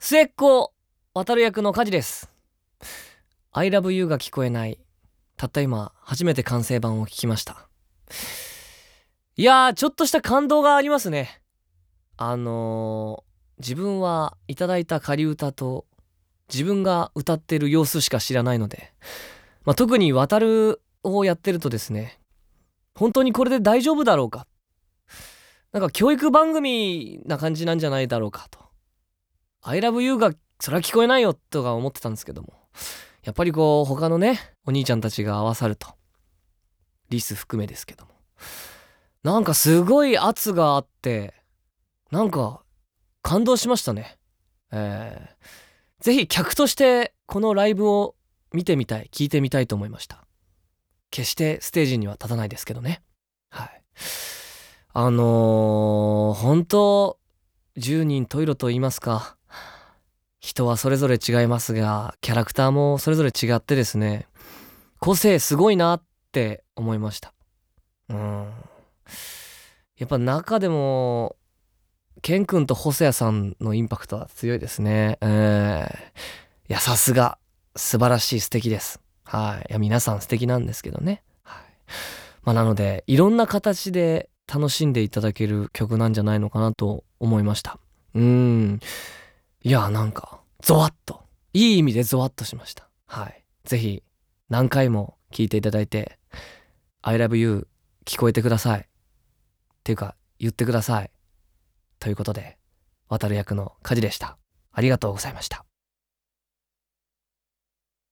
末っ子渡る役の梶です。 I love you が聞こえない、たった今初めて完成版を聞きました。いやー、ちょっとした感動がありますね。自分はいただいた仮歌と自分が歌ってる様子しか知らないので、特に渡るをやってるとですね、本当にこれで大丈夫だろうか、なんか教育番組な感じなんじゃないだろうかと。 I love you がそれは聞こえないよとか思ってたんですけども、やっぱりこう他のねお兄ちゃんたちが合わさると、リス含めですけども、なんかすごい圧があって、なんか感動しましたね。ぜひ客としてこのライブを見てみたい、聞いてみたいと思いました。決してステージには立たないですけどね。はい。本当十人十色と言いますか、人はそれぞれ違いますが、キャラクターもそれぞれ違ってですね、個性すごいなって思いました。やっぱ中でもケン君と細谷さんのインパクトは強いですね。いや、さすが素晴らしい、素敵です。はい。いや、皆さん素敵なんですけどね。はい。なのでいろんな形で楽しんでいただける曲なんじゃないのかなと思いました。いや、なんかゾワッと、いい意味でゾワッとしました。はい。ぜひ何回も聴いていただいて、 I love you 聞こえてくださいっていうか言ってくださいということで、渡る役の梶でした。ありがとうございました。